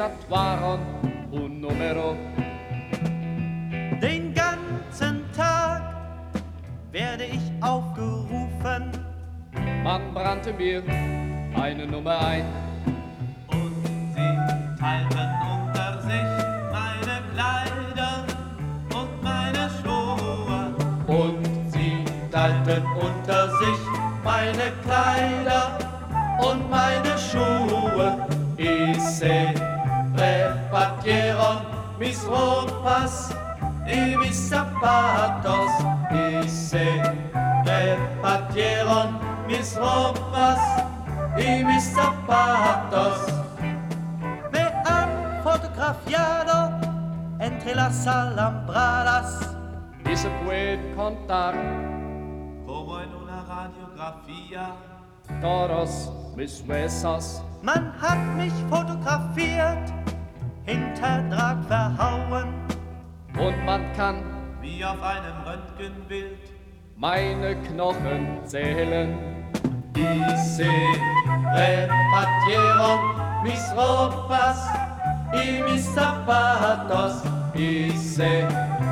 tatuaron un numero. Den ganzen Tag werde ich aufgerufen. Man brannte mir eine Nummer ein. Und sie teilten unter sich meine Kleider und meine Schuhe. Und sie teilten unter sich meine Kleider und meine Schuhe. Y se repartieron mis ropas y mis zapatos. Y se repartieron mis ropas y mis zapatos. Me han fotografiado entre las alambradas. Y se puede contar Como en una radiografía. todos mis besos. Man hat mich fotografiert, hinter Draht verhauen. Und man kann Wie auf einem Röntgenbild. meine Knochen zählen. Y se repartieron mis ropas y mis zapatos. Y se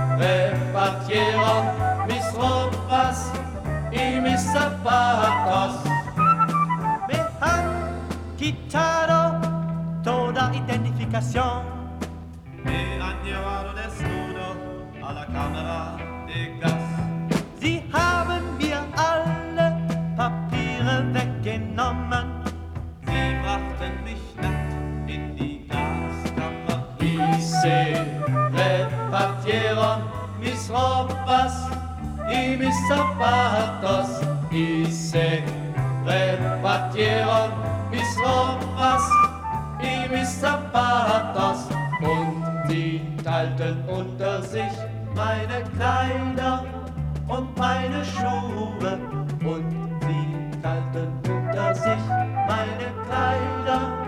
repartieron mis ropas y mis zapatos. Me han quitado toda identificación. Me han llevado desnudo a la cámara de gas. Sie haben mir alle Papiere weggenommen. Sie brachten mich nackt in die Gaskammer. Y se repartieron mis ropas y mis zapatos. Y se repartieron mis ropas y mis zapatos. Und sie teilten unter sich meine Kleider und meine Schuhe. Und sie teilten unter sich meine Kleider